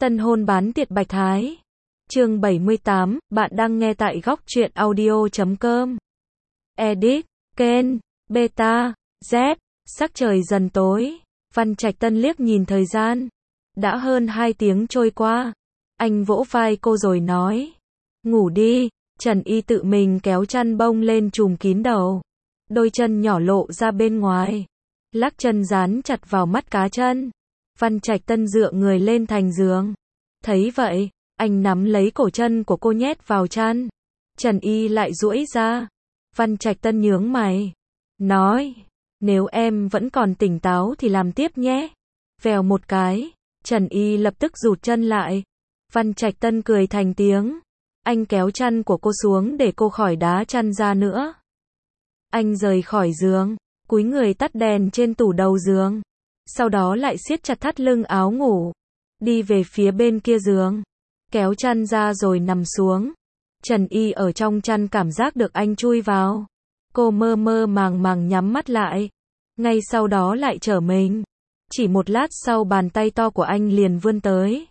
Tân hôn bán tiệt Bạch Thái. Chương 78, bạn đang nghe tại góc truyện audio.com. Edit, Ken, Beta, Z, sắc trời dần tối. Văn Trạch Tân liếc nhìn thời gian. Đã hơn 2 tiếng trôi qua. Anh vỗ vai cô rồi nói. Ngủ đi. Trần Y tự mình kéo chăn bông lên trùm kín đầu. Đôi chân nhỏ lộ ra bên ngoài. Lắc chân dán chặt vào mắt cá chân. Văn Trạch Tân dựa người lên thành giường. Thấy vậy, anh nắm lấy cổ chân của cô nhét vào chăn. Trần Y lại duỗi ra. Văn Trạch Tân nhướng mày. Nói, nếu em vẫn còn tỉnh táo thì làm tiếp nhé. Vèo một cái, Trần Y lập tức rụt chân lại. Văn Trạch Tân cười thành tiếng. Anh kéo chăn của cô xuống để cô khỏi đá chăn ra nữa. Anh rời khỏi giường, cúi người tắt đèn trên tủ đầu giường. Sau đó lại siết chặt thắt lưng áo ngủ. Đi về phía bên kia giường. Kéo chăn ra rồi nằm xuống. Trần Y ở trong chăn cảm giác được anh chui vào. Cô mơ mơ màng màng nhắm mắt lại. Ngay sau đó lại trở mình. Chỉ một lát sau bàn tay to của anh liền vươn tới.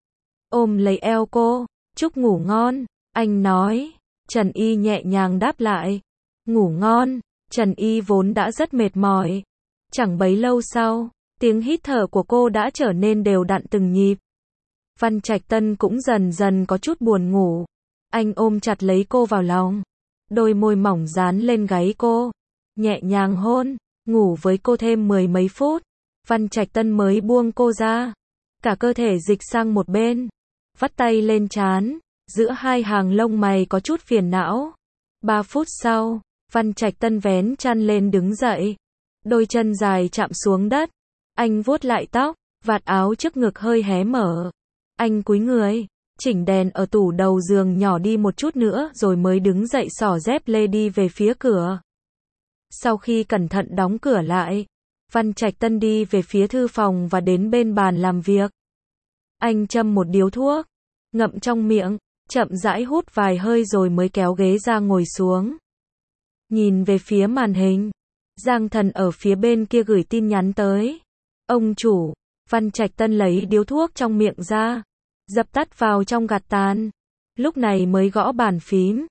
Ôm lấy eo cô. Chúc ngủ ngon. Anh nói. Trần Y nhẹ nhàng đáp lại. Ngủ ngon. Trần Y vốn đã rất mệt mỏi. Chẳng bấy lâu sau, tiếng hít thở của cô đã trở nên đều đặn từng nhịp. Văn Trạch Tân cũng dần dần có chút buồn ngủ. Anh ôm chặt lấy cô vào lòng. Đôi môi mỏng dán lên gáy cô. Nhẹ nhàng hôn. Ngủ với cô thêm 10 mấy phút. Văn Trạch Tân mới buông cô ra. Cả cơ thể dịch sang một bên. Vắt tay lên trán. Giữa hai hàng lông mày có chút phiền não. 3 phút sau, Văn Trạch Tân vén chăn lên đứng dậy. Đôi chân dài chạm xuống đất. Anh vuốt lại tóc. Vạt áo trước ngực hơi hé mở. Anh cúi người. Chỉnh đèn ở tủ đầu giường nhỏ đi một chút nữa rồi mới đứng dậy xỏ dép lê đi về phía cửa. Sau khi cẩn thận đóng cửa lại, Văn Trạch Tân đi về phía thư phòng và đến bên bàn làm việc. Anh châm một điếu thuốc, ngậm trong miệng, chậm rãi hút vài hơi rồi mới kéo ghế ra ngồi xuống. Nhìn về phía màn hình, Giang Thần ở phía bên kia gửi tin nhắn tới. Ông chủ, Văn Trạch Tân lấy điếu thuốc trong miệng ra, dập tắt vào trong gạt tàn. Lúc này mới gõ bàn phím.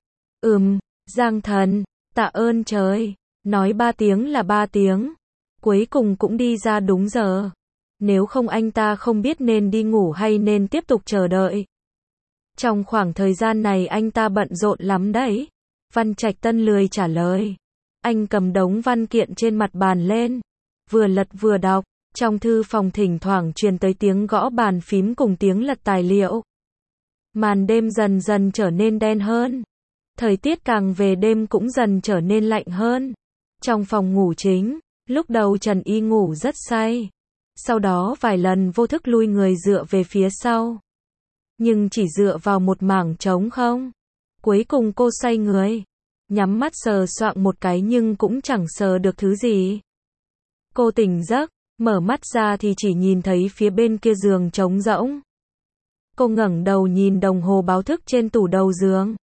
Giang Thần, tạ ơn trời. Nói 3 tiếng là 3 tiếng. Cuối cùng cũng đi ra đúng giờ. Nếu không anh ta không biết nên đi ngủ hay nên tiếp tục chờ đợi. Trong khoảng thời gian này anh ta bận rộn lắm đấy. Văn Trạch Tân lười trả lời. Anh cầm đống văn kiện trên mặt bàn lên. Vừa lật vừa đọc. Trong thư phòng thỉnh thoảng truyền tới tiếng gõ bàn phím cùng tiếng lật tài liệu. Màn đêm dần dần trở nên đen hơn. Thời tiết càng về đêm cũng dần trở nên lạnh hơn. Trong phòng ngủ chính, lúc đầu Trần Y ngủ rất say. Sau đó vài lần vô thức lui người dựa về phía sau. Nhưng chỉ dựa vào một mảng trống không. Cuối cùng cô xoay người. Nhắm mắt sờ soạng một cái nhưng cũng chẳng sờ được thứ gì. Cô tỉnh giấc. Mở mắt ra thì chỉ nhìn thấy phía bên kia giường trống rỗng. Cô ngẩng đầu nhìn đồng hồ báo thức trên tủ đầu giường.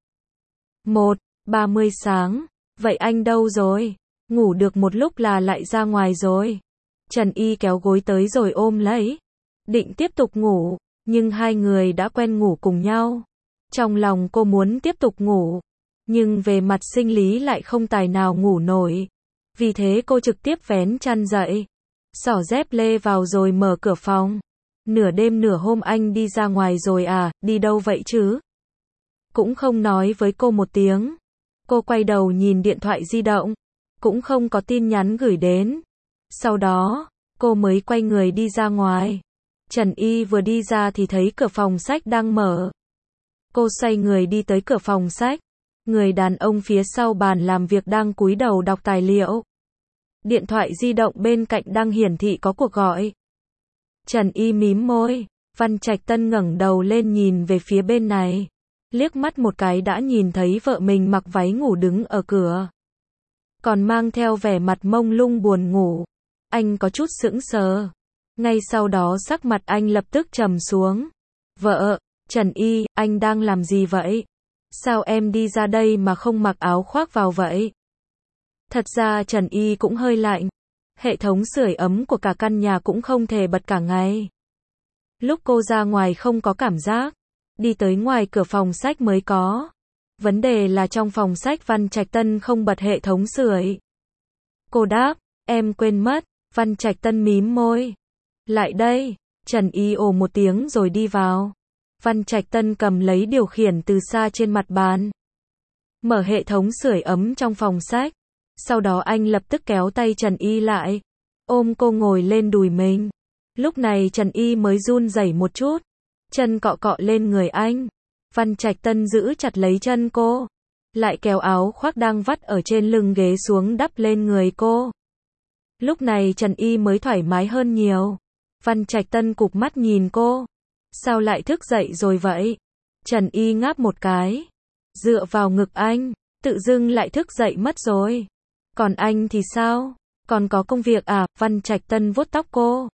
1:30 sáng. Vậy anh đâu rồi? Ngủ được một lúc là lại ra ngoài rồi. Trần Y kéo gối tới rồi ôm lấy. Định tiếp tục ngủ, nhưng hai người đã quen ngủ cùng nhau. Trong lòng cô muốn tiếp tục ngủ, nhưng về mặt sinh lý lại không tài nào ngủ nổi. Vì thế cô trực tiếp vén chăn dậy. Xỏ dép lê vào rồi mở cửa phòng. Nửa đêm nửa hôm anh đi ra ngoài rồi à, đi đâu vậy chứ? Cũng không nói với cô một tiếng. Cô quay đầu nhìn điện thoại di động. Cũng không có tin nhắn gửi đến. Sau đó, cô mới quay người đi ra ngoài. Trần Y vừa đi ra thì thấy cửa phòng sách đang mở. Cô xoay người đi tới cửa phòng sách. Người đàn ông phía sau bàn làm việc đang cúi đầu đọc tài liệu. Điện thoại di động bên cạnh đang hiển thị có cuộc gọi. Trần Y mím môi. Văn Trạch Tân ngẩng đầu lên nhìn về phía bên này. Liếc mắt một cái đã nhìn thấy vợ mình mặc váy ngủ đứng ở cửa. Còn mang theo vẻ mặt mông lung buồn ngủ. Anh có chút sững sờ. Ngay sau đó sắc mặt anh lập tức trầm xuống. Vợ, Trần Y, anh đang làm gì vậy? Sao em đi ra đây mà không mặc áo khoác vào vậy? Thật ra Trần Y cũng hơi lạnh. Hệ thống sưởi ấm của cả căn nhà cũng không thể bật cả ngày. Lúc cô ra ngoài không có cảm giác, đi tới ngoài cửa phòng sách mới có. Vấn đề là trong phòng sách Văn Trạch Tân không bật hệ thống sưởi. Cô đáp, em quên mất. Văn Trạch Tân mím môi. Lại đây. Trần Y ồ một tiếng rồi đi vào. Văn Trạch Tân cầm lấy điều khiển từ xa trên mặt bàn. Mở hệ thống sưởi ấm trong phòng sách. Sau đó anh lập tức kéo tay Trần Y lại. Ôm cô ngồi lên đùi mình. Lúc này Trần Y mới run rẩy một chút. Chân cọ cọ lên người anh. Văn Trạch Tân giữ chặt lấy chân cô. Lại kéo áo khoác đang vắt ở trên lưng ghế xuống đắp lên người cô. Lúc này Trần Y mới thoải mái hơn nhiều. Văn Trạch Tân cụp mắt nhìn cô. Sao lại thức dậy rồi vậy? Trần Y ngáp một cái. Dựa vào ngực anh. Tự dưng lại thức dậy mất rồi. Còn anh thì sao? Còn có công việc à? Văn Trạch Tân vuốt tóc cô.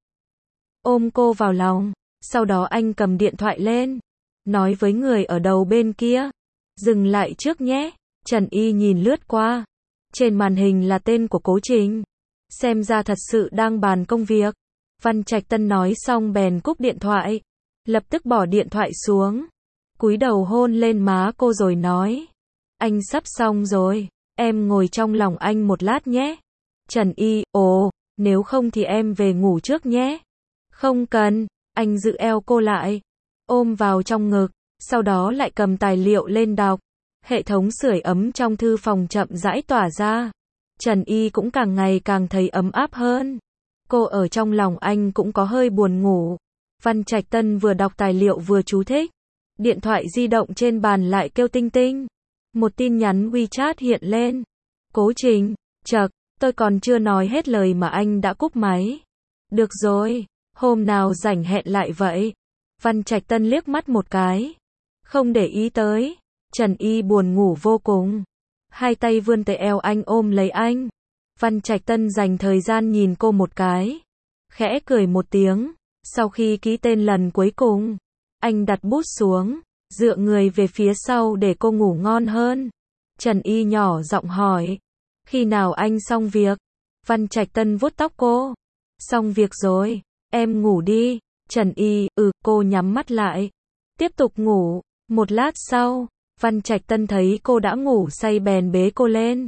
Ôm cô vào lòng. Sau đó anh cầm điện thoại lên. Nói với người ở đầu bên kia. Dừng lại trước nhé. Trần Y nhìn lướt qua. Trên màn hình là tên của Cố Trình. Xem ra thật sự đang bàn công việc. Văn Trạch Tân nói xong bèn cúp điện thoại. Lập tức bỏ điện thoại xuống. Cúi đầu hôn lên má cô rồi nói. Anh sắp xong rồi. Em ngồi trong lòng anh một lát nhé. Trần Y, ồ, nếu không thì em về ngủ trước nhé. Không cần. Anh giữ eo cô lại. Ôm vào trong ngực. Sau đó lại cầm tài liệu lên đọc. Hệ thống sưởi ấm trong thư phòng chậm rãi tỏa ra. Trần Y cũng càng ngày càng thấy ấm áp hơn. Cô ở trong lòng anh cũng có hơi buồn ngủ. Văn Trạch Tân vừa đọc tài liệu vừa chú thích. Điện thoại di động trên bàn lại kêu tinh tinh. Một tin nhắn WeChat hiện lên. Cố Trình, chậc, tôi còn chưa nói hết lời mà anh đã cúp máy. Được rồi, hôm nào rảnh hẹn lại vậy. Văn Trạch Tân liếc mắt một cái. Không để ý tới. Trần Y buồn ngủ vô cùng. Hai tay vươn tới eo anh ôm lấy anh. Văn Trạch Tân dành thời gian nhìn cô một cái. Khẽ cười một tiếng. Sau khi ký tên lần cuối cùng, anh đặt bút xuống, dựa người về phía sau để cô ngủ ngon hơn. Trần Y nhỏ giọng hỏi. Khi nào anh xong việc? Văn Trạch Tân vuốt tóc cô. Xong việc rồi, em ngủ đi. Trần Y, cô nhắm mắt lại. Tiếp tục ngủ. Một lát sau, Văn Trạch Tân thấy cô đã ngủ say bèn bế cô lên.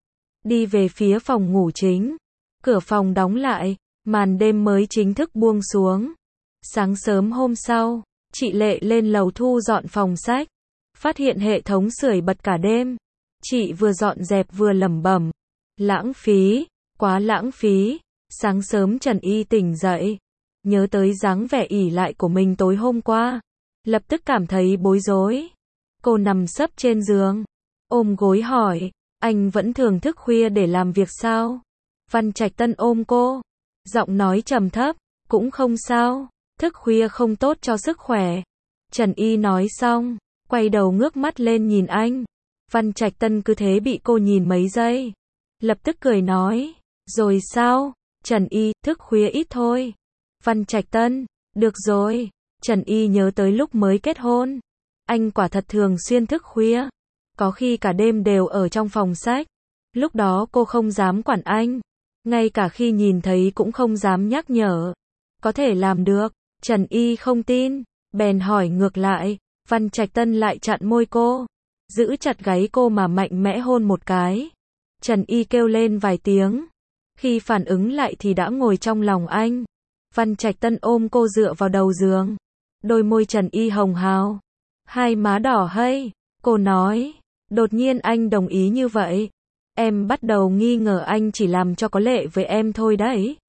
Đi về phía phòng ngủ chính. Cửa phòng đóng lại, màn đêm mới chính thức buông xuống. Sáng sớm hôm sau, chị Lệ lên lầu thu dọn phòng sách. Phát hiện hệ thống sưởi bật cả đêm. Chị vừa dọn dẹp vừa lẩm bẩm. Lãng phí, quá lãng phí. Sáng sớm Trần Y tỉnh dậy. Nhớ tới dáng vẻ ỉ lại của mình tối hôm qua. Lập tức cảm thấy bối rối. Cô nằm sấp trên giường. Ôm gối hỏi. Anh vẫn thường thức khuya để làm việc sao? Văn Trạch Tân ôm cô. Giọng nói trầm thấp. Cũng không sao. Thức khuya không tốt cho sức khỏe. Trần Y nói xong. Quay đầu ngước mắt lên nhìn anh. Văn Trạch Tân cứ thế bị cô nhìn mấy giây. Lập tức cười nói. Rồi sao? Trần Y, thức khuya ít thôi. Văn Trạch Tân. Được rồi. Trần Y nhớ tới lúc mới kết hôn. Anh quả thật thường xuyên thức khuya. Có khi cả đêm đều ở trong phòng sách. Lúc đó cô không dám quản anh. Ngay cả khi nhìn thấy cũng không dám nhắc nhở. Có thể làm được. Trần Y không tin. Bèn hỏi ngược lại. Văn Trạch Tân lại chặn môi cô. Giữ chặt gáy cô mà mạnh mẽ hôn một cái. Trần Y kêu lên vài tiếng. Khi phản ứng lại thì đã ngồi trong lòng anh. Văn Trạch Tân ôm cô dựa vào đầu giường. Đôi môi Trần Y hồng hào. Hai má đỏ hây. Cô nói. Đột nhiên anh đồng ý như vậy. Em bắt đầu nghi ngờ anh chỉ làm cho có lệ với em thôi đấy.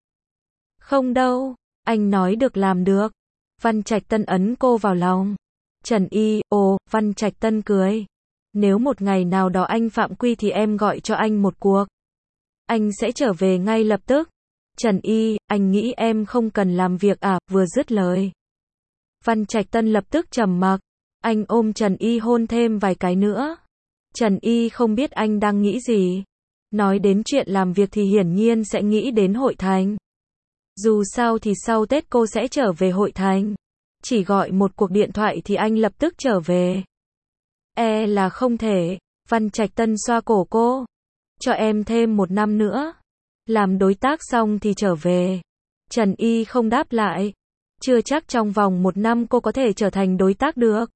Không đâu. Anh nói được làm được. Văn Trạch Tân ấn cô vào lòng. Trần Y, Văn Trạch Tân cười. Nếu một ngày nào đó anh phạm quy thì em gọi cho anh một cuộc. Anh sẽ trở về ngay lập tức. Trần Y, anh nghĩ em không cần làm việc à? Vừa dứt lời. Văn Trạch Tân lập tức trầm mặc. Anh ôm Trần Y hôn thêm vài cái nữa. Trần Y không biết anh đang nghĩ gì. Nói đến chuyện làm việc thì hiển nhiên sẽ nghĩ đến Hội Thành. Dù sao thì sau Tết cô sẽ trở về Hội Thành. Chỉ gọi một cuộc điện thoại thì anh lập tức trở về. Là không thể. Văn Trạch Tân xoa cổ cô. Cho em thêm 1 năm nữa. Làm đối tác xong thì trở về. Trần Y không đáp lại. chưa chắc trong vòng 1 năm cô có thể trở thành đối tác được.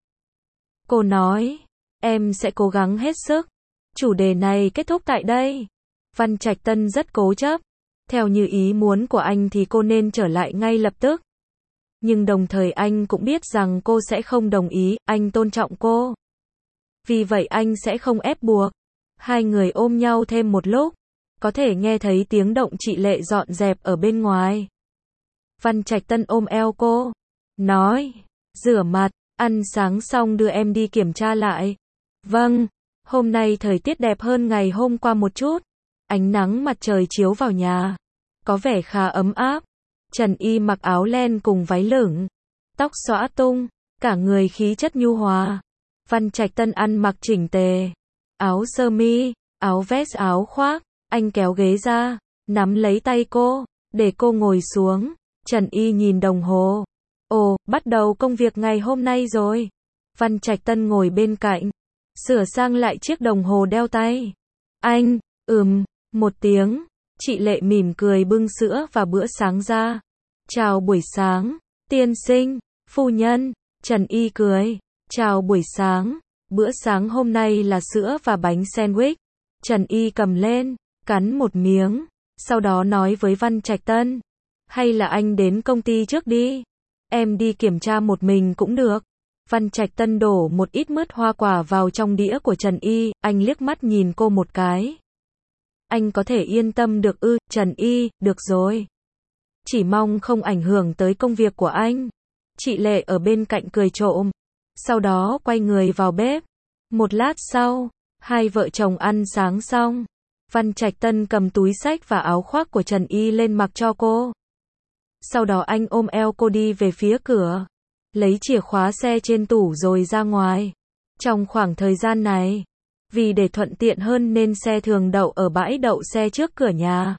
Cô nói, em sẽ cố gắng hết sức. Chủ đề này kết thúc tại đây. Văn Trạch Tân rất cố chấp. Theo như ý muốn của anh thì cô nên trở lại ngay lập tức. Nhưng đồng thời anh cũng biết rằng cô sẽ không đồng ý, anh tôn trọng cô. Vì vậy anh sẽ không ép buộc. Hai người ôm nhau thêm một lúc. Có thể nghe thấy tiếng động chị Lệ dọn dẹp ở bên ngoài. Văn Trạch Tân ôm eo cô. Nói, rửa mặt, ăn sáng xong đưa em đi kiểm tra lại. Vâng, hôm nay thời tiết đẹp hơn ngày hôm qua một chút. Ánh nắng mặt trời chiếu vào nhà. Có vẻ khá ấm áp. Trần Y mặc áo len cùng váy lửng. Tóc xõa tung, cả người khí chất nhu hòa. Văn Trạch Tân ăn mặc chỉnh tề. Áo sơ mi, áo vest áo khoác. Anh kéo ghế ra, nắm lấy tay cô, để cô ngồi xuống. Trần Y nhìn đồng hồ. Ồ, bắt đầu công việc ngày hôm nay rồi. Văn Trạch Tân ngồi bên cạnh, sửa sang lại chiếc đồng hồ đeo tay. Anh, một tiếng. Chị Lệ mỉm cười bưng sữa và bữa sáng ra. Chào buổi sáng, tiên sinh, phu nhân. Trần Y cười. Chào buổi sáng. Bữa sáng hôm nay là sữa và bánh sandwich. Trần Y cầm lên, cắn một miếng. Sau đó nói với Văn Trạch Tân. Hay là anh đến công ty trước đi. Em đi kiểm tra một mình cũng được. Văn Trạch Tân đổ một ít mứt hoa quả vào trong đĩa của Trần Y. Anh liếc mắt nhìn cô một cái. Anh có thể yên tâm được ư? Trần Y, được rồi. Chỉ mong không ảnh hưởng tới công việc của anh. Chị Lệ ở bên cạnh cười trộm. Sau đó quay người vào bếp. Một lát sau, hai vợ chồng ăn sáng xong. Văn Trạch Tân cầm túi xách và áo khoác của Trần Y lên mặc cho cô. Sau đó anh ôm eo cô đi về phía cửa. Lấy chìa khóa xe trên tủ rồi ra ngoài. Trong khoảng thời gian này, vì để thuận tiện hơn nên xe thường đậu ở bãi đậu xe trước cửa nhà.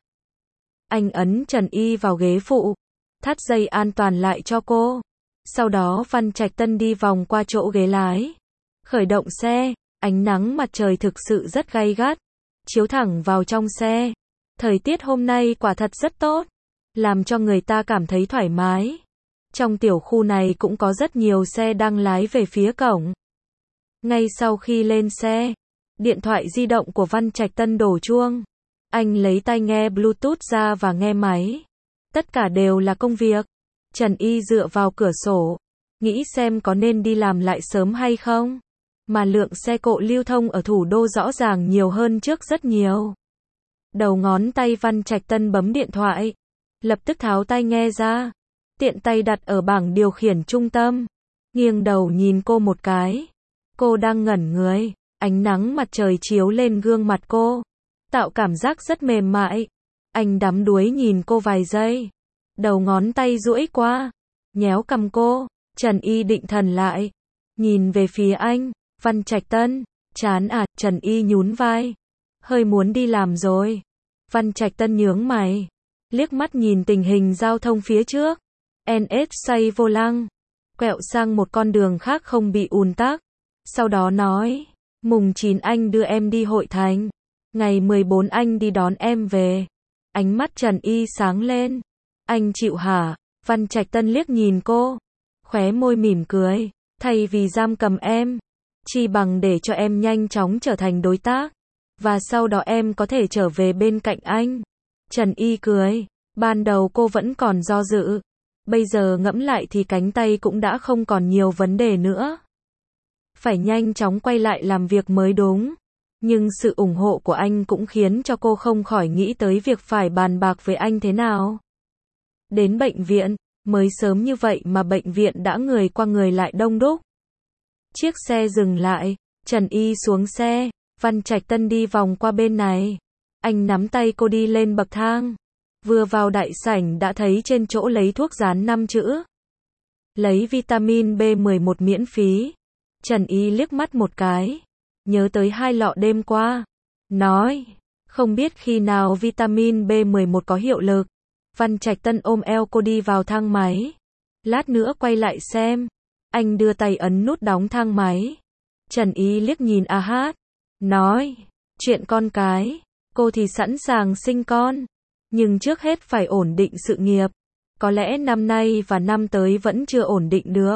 Anh ấn Trần Y vào ghế phụ, thắt dây an toàn lại cho cô. Sau đó Văn Trạch Tân đi vòng qua chỗ ghế lái. Khởi động xe, ánh nắng mặt trời thực sự rất gay gắt, chiếu thẳng vào trong xe. Thời tiết hôm nay quả thật rất tốt, làm cho người ta cảm thấy thoải mái. Trong tiểu khu này cũng có rất nhiều xe đang lái về phía cổng. Ngay sau khi lên xe, điện thoại di động của Văn Trạch Tân đổ chuông. Anh lấy tai nghe Bluetooth ra và nghe máy. Tất cả đều là công việc. Trần Y dựa vào cửa sổ, nghĩ xem có nên đi làm lại sớm hay không. Mà lượng xe cộ lưu thông ở thủ đô rõ ràng nhiều hơn trước rất nhiều. Đầu ngón tay Văn Trạch Tân bấm điện thoại. Lập tức tháo tai nghe ra. Tiện tay đặt ở bảng điều khiển trung tâm. Nghiêng đầu nhìn cô một cái. Cô đang ngẩn người. Ánh nắng mặt trời chiếu lên gương mặt cô, tạo cảm giác rất mềm mại. Anh đắm đuối nhìn cô vài giây. Đầu ngón tay duỗi qua, nhéo cằm cô. Trần Y định thần lại, nhìn về phía anh. Văn Trạch Tân, chán à? Trần Y nhún vai. Hơi muốn đi làm rồi. Văn Trạch Tân nhướng mày, liếc mắt nhìn tình hình giao thông phía trước. NS xoay vô lăng, quẹo sang một con đường khác không bị ùn tắc. Sau đó nói, mùng 9 anh đưa em đi hội thành. Ngày 14 anh đi đón em về. Ánh mắt Trần Y sáng lên. Anh chịu hả? Văn Trạch Tân liếc nhìn cô, khóe môi mỉm cười. Thay vì giam cầm em, chi bằng để cho em nhanh chóng trở thành đối tác. Và sau đó em có thể trở về bên cạnh anh. Trần Y cười. Ban đầu cô vẫn còn do dự. Bây giờ ngẫm lại thì cánh tay cũng đã không còn nhiều vấn đề nữa. Phải nhanh chóng quay lại làm việc mới đúng. Nhưng sự ủng hộ của anh cũng khiến cho cô không khỏi nghĩ tới việc phải bàn bạc với anh thế nào. Đến bệnh viện, mới sớm như vậy mà bệnh viện đã người qua người lại đông đúc. Chiếc xe dừng lại, Trần Y xuống xe, Văn Trạch Tân đi vòng qua bên này. Anh nắm tay cô đi lên bậc thang. Vừa vào đại sảnh đã thấy trên chỗ lấy thuốc dán 5 chữ. Lấy vitamin B11 miễn phí. Trần Y liếc mắt một cái, nhớ tới 2 lọ đêm qua. Nói, không biết khi nào vitamin B11 có hiệu lực. Văn Trạch Tân ôm eo cô đi vào thang máy. Lát nữa quay lại xem. Anh đưa tay ấn nút đóng thang máy. Trần Y liếc nhìn A Hát. Nói, chuyện con cái, cô thì sẵn sàng sinh con. Nhưng trước hết phải ổn định sự nghiệp. có lẽ năm nay và năm tới vẫn chưa ổn định được.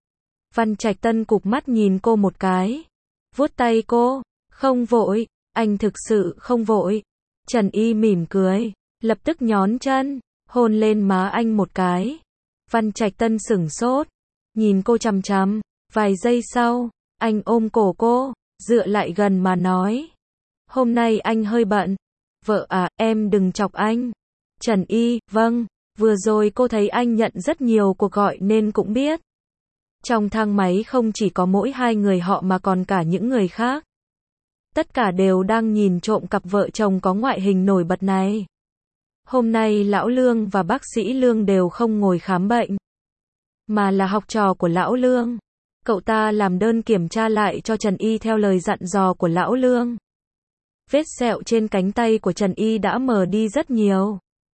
Văn Trạch Tân cụp mắt nhìn cô một cái, vuốt tay cô, không vội, anh thực sự không vội. Trần Y mỉm cười, lập tức nhón chân, hôn lên má anh một cái. Văn Trạch Tân sửng sốt, nhìn cô chằm chằm, vài giây sau, anh ôm cổ cô, dựa lại gần mà nói. Hôm nay anh hơi bận. Vợ à, em đừng chọc anh. Trần Y, vâng, vừa rồi cô thấy anh nhận rất nhiều cuộc gọi nên cũng biết. Trong thang máy không chỉ có mỗi hai người họ mà còn cả những người khác. Tất cả đều đang nhìn trộm cặp vợ chồng có ngoại hình nổi bật này. Hôm nay Lão Lương và bác sĩ Lương đều không ngồi khám bệnh, mà là học trò của Lão Lương. Cậu ta làm đơn kiểm tra lại cho Trần Y theo lời dặn dò của Lão Lương. Vết sẹo trên cánh tay của Trần Y đã mờ đi rất nhiều.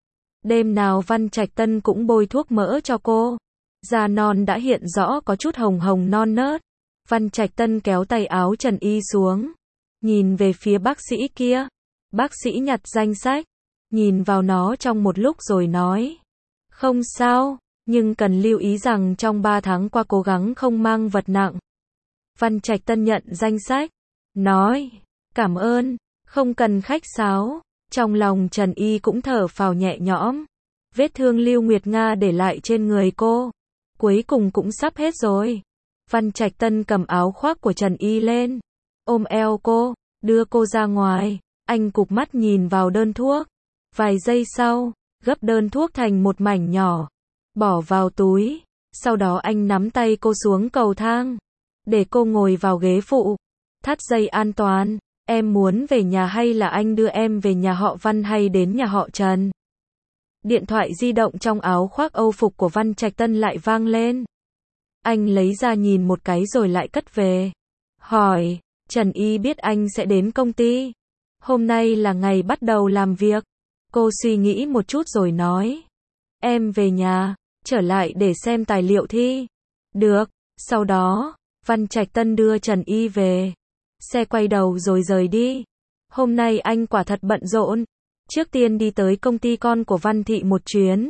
Đêm nào Văn Trạch Tân cũng bôi thuốc mỡ cho cô. Da non đã hiện rõ có chút hồng hồng non nớt. Văn Trạch Tân kéo tay áo Trần Y xuống, nhìn về phía bác sĩ kia. Bác sĩ nhặt danh sách, nhìn vào nó trong một lúc rồi nói. Không sao, nhưng cần lưu ý rằng trong 3 tháng qua cố gắng không mang vật nặng. Văn Trạch Tân nhận danh sách, nói. Cảm ơn, không cần khách sáo. Trong lòng Trần Y cũng thở phào nhẹ nhõm. Vết thương Lưu Nguyệt Nga để lại trên người cô, cuối cùng cũng sắp hết rồi. Văn Trạch Tân cầm áo khoác của Trần Y lên, ôm eo cô, đưa cô ra ngoài. Anh cụp mắt nhìn vào đơn thuốc. Vài giây sau, gấp đơn thuốc thành một mảnh nhỏ, bỏ vào túi. Sau đó anh nắm tay cô xuống cầu thang, để cô ngồi vào ghế phụ. Thắt dây an toàn. Em muốn về nhà hay là anh đưa em về nhà họ Văn hay đến nhà họ Trần? Điện thoại di động trong áo khoác Âu phục của Văn Trạch Tân lại vang lên. Anh lấy ra nhìn một cái rồi lại cất về. Hỏi, Trần Y biết anh sẽ đến công ty. Hôm nay là ngày bắt đầu làm việc. Cô suy nghĩ một chút rồi nói. Em về nhà, trở lại để xem tài liệu thi. Được, sau đó, Văn Trạch Tân đưa Trần Y về. Xe quay đầu rồi rời đi. Hôm nay anh quả thật bận rộn. Trước tiên đi tới công ty con của Văn Thị một chuyến.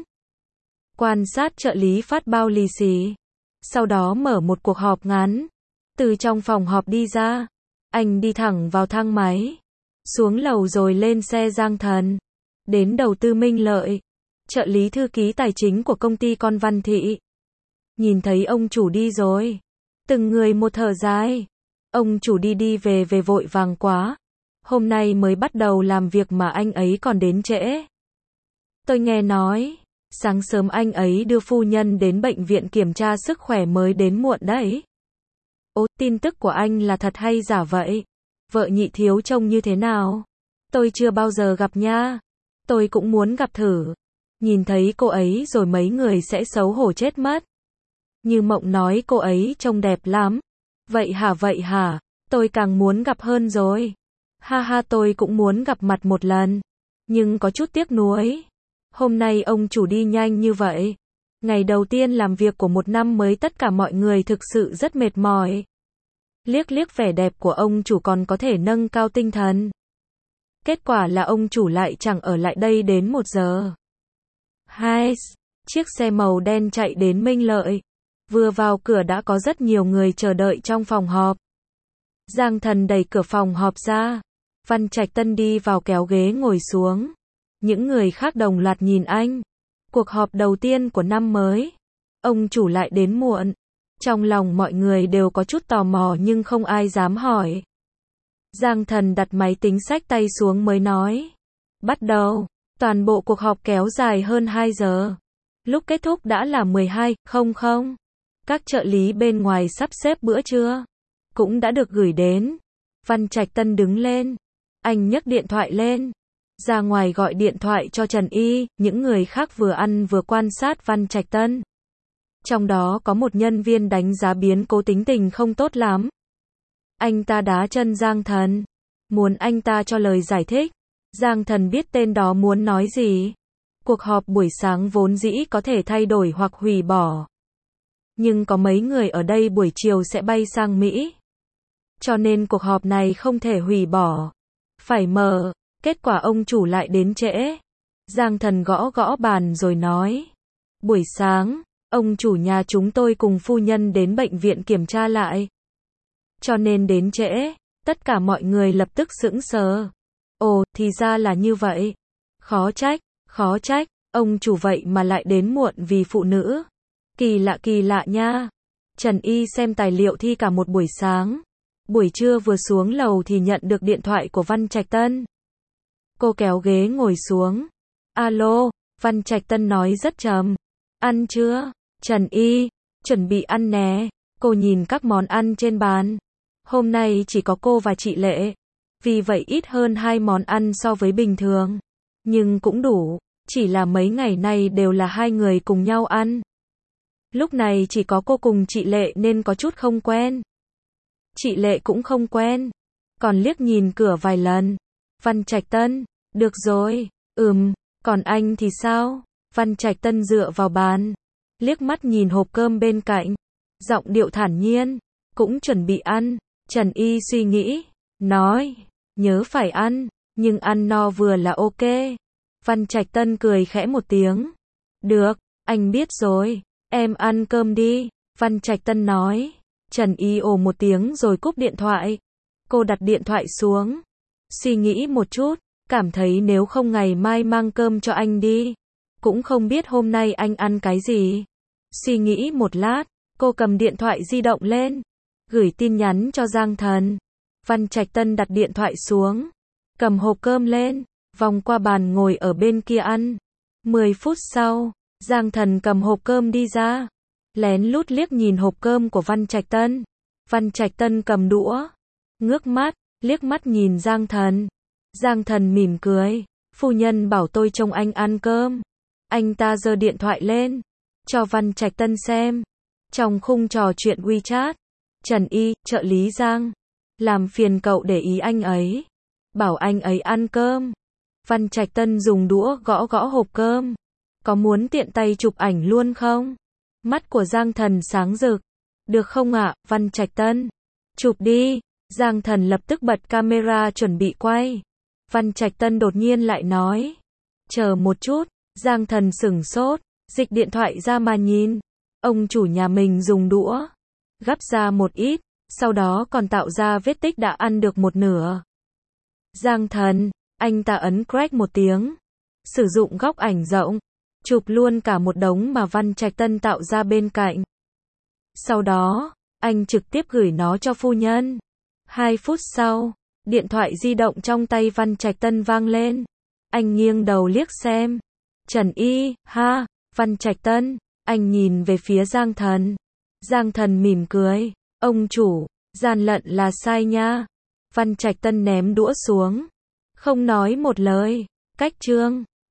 Quan sát trợ lý phát bao lì xì. Sau đó mở một cuộc họp ngắn. Từ trong phòng họp đi ra. Anh đi thẳng vào thang máy. Xuống lầu rồi lên xe Giang Thần. Đến đầu tư Minh Lợi. Trợ lý thư ký tài chính của công ty con Văn Thị. Nhìn thấy ông chủ đi rồi. Từng người một thở dài. Ông chủ đi về vội vàng quá. Hôm nay mới bắt đầu làm việc mà anh ấy còn đến trễ. Tôi nghe nói, sáng sớm anh ấy đưa phu nhân đến bệnh viện kiểm tra sức khỏe mới đến muộn đấy. Ồ, tin tức của anh là thật hay giả vậy? Vợ nhị thiếu trông như thế nào? Tôi chưa bao giờ gặp nha. Tôi cũng muốn gặp thử. Nhìn thấy cô ấy rồi mấy người sẽ xấu hổ chết mất. Như Mộng nói cô ấy trông đẹp lắm. Vậy hả, tôi càng muốn gặp hơn rồi. Ha ha, tôi cũng muốn gặp mặt một lần. Nhưng có chút tiếc nuối. Hôm nay ông chủ đi nhanh như vậy. Ngày đầu tiên làm việc của một năm mới tất cả mọi người thực sự rất mệt mỏi. Liếc liếc vẻ đẹp của ông chủ còn có thể nâng cao tinh thần. Kết quả là ông chủ lại chẳng ở lại đây đến 1 giờ. Chiếc xe màu đen chạy đến Minh Lợi. Vừa vào cửa đã có rất nhiều người chờ đợi trong phòng họp. Giang Thần đẩy cửa phòng họp ra. Văn Trạch Tân đi vào kéo ghế ngồi xuống. Những người khác đồng loạt nhìn anh. Cuộc họp đầu tiên của năm mới. Ông chủ lại đến muộn. Trong lòng mọi người đều có chút tò mò nhưng không ai dám hỏi. Giang Thần đặt máy tính xách tay xuống mới nói. Bắt đầu. Toàn bộ cuộc họp kéo dài hơn 2 giờ. Lúc kết thúc đã là 12:00. Các trợ lý bên ngoài sắp xếp bữa trưa cũng đã được gửi đến. Văn Trạch Tân đứng lên. Anh nhấc điện thoại lên. Ra ngoài gọi điện thoại cho Trần Y. Những người khác vừa ăn vừa quan sát Văn Trạch Tân. Trong đó có một nhân viên đánh giá biến cố tính tình không tốt lắm. Anh ta đá chân Giang Thần. Muốn anh ta cho lời giải thích. Giang Thần biết tên đó muốn nói gì. Cuộc họp buổi sáng vốn dĩ có thể thay đổi hoặc hủy bỏ. Nhưng có mấy người ở đây buổi chiều sẽ bay sang Mỹ. Cho nên cuộc họp này không thể hủy bỏ. Phải mở. Kết quả ông chủ lại đến trễ. Giang Thần gõ bàn rồi nói. Buổi sáng, ông chủ nhà chúng tôi cùng phu nhân đến bệnh viện kiểm tra lại. Cho nên đến trễ, tất cả mọi người lập tức sững sờ. Ồ, thì ra là như vậy. Khó trách, ông chủ vậy mà lại đến muộn vì phụ nữ. Kỳ lạ nha. Trần Y xem tài liệu thi cả một buổi sáng. Buổi trưa vừa xuống lầu thì nhận được điện thoại của Văn Trạch Tân. Cô kéo ghế ngồi xuống. Alo, Văn Trạch Tân nói rất trầm. Ăn chưa? Trần Y, chuẩn bị ăn nè. Cô nhìn các món ăn trên bàn. Hôm nay chỉ có cô và chị Lệ. Vì vậy ít hơn 2 món ăn so với bình thường. Nhưng cũng đủ, chỉ là mấy ngày nay đều là 2 người cùng nhau ăn. Lúc này chỉ có cô cùng chị Lệ nên có chút không quen. Chị Lệ cũng không quen. Còn liếc nhìn cửa vài lần. Văn Trạch Tân, được rồi, còn anh thì sao? Văn Trạch Tân dựa vào bàn. Liếc mắt nhìn hộp cơm bên cạnh. Giọng điệu thản nhiên, cũng chuẩn bị ăn. Trần Y suy nghĩ, nói, nhớ phải ăn, nhưng ăn no vừa là ok. Văn Trạch Tân cười khẽ một tiếng. Được, anh biết rồi, em ăn cơm đi. Văn Trạch Tân nói. Trần Y ồ một tiếng rồi cúp điện thoại. Cô đặt điện thoại xuống. Suy nghĩ một chút, cảm thấy nếu không ngày mai mang cơm cho anh đi. Cũng không biết hôm nay anh ăn cái gì. Suy nghĩ một lát, cô cầm điện thoại di động lên. Gửi tin nhắn cho Giang Thần. Văn Trạch Tân đặt điện thoại xuống. Cầm hộp cơm lên, vòng qua bàn ngồi ở bên kia ăn. 10 phút sau, Giang Thần cầm hộp cơm đi ra. Lén lút liếc nhìn hộp cơm của Văn Trạch Tân. Văn Trạch Tân cầm đũa. Ngước mắt, liếc mắt nhìn Giang Thần. Giang Thần mỉm cười. Phu nhân bảo tôi trông anh ăn cơm. Anh ta giơ điện thoại lên. Cho Văn Trạch Tân xem. Trong khung trò chuyện WeChat. Trần Y, trợ lý Giang. Làm phiền cậu để ý anh ấy. Bảo anh ấy ăn cơm. Văn Trạch Tân dùng đũa gõ gõ hộp cơm. Có muốn tiện tay chụp ảnh luôn không? Mắt của Giang Thần sáng rực. Được không ạ, Văn Trạch Tân? Chụp đi. Giang Thần lập tức bật camera chuẩn bị quay. Văn Trạch Tân đột nhiên lại nói. Chờ một chút. Giang Thần sửng sốt. Dịch điện thoại ra mà nhìn. Ông chủ nhà mình dùng đũa. Gắp ra một ít. Sau đó còn tạo ra vết tích đã ăn được một nửa. Giang Thần. Anh ta ấn crack một tiếng. Sử dụng góc ảnh rộng. Chụp luôn cả một đống mà Văn Trạch Tân tạo ra bên cạnh. Sau đó, anh trực tiếp gửi nó cho phu nhân. 2 phút sau, điện thoại di động trong tay Văn Trạch Tân vang lên. Anh nghiêng đầu liếc xem. Trần Y, ha, Văn Trạch Tân. Anh nhìn về phía Giang Thần. Giang Thần mỉm cười. Ông chủ, gian lận là sai nha. Văn Trạch Tân ném đũa xuống. Không nói một lời. Cách chương.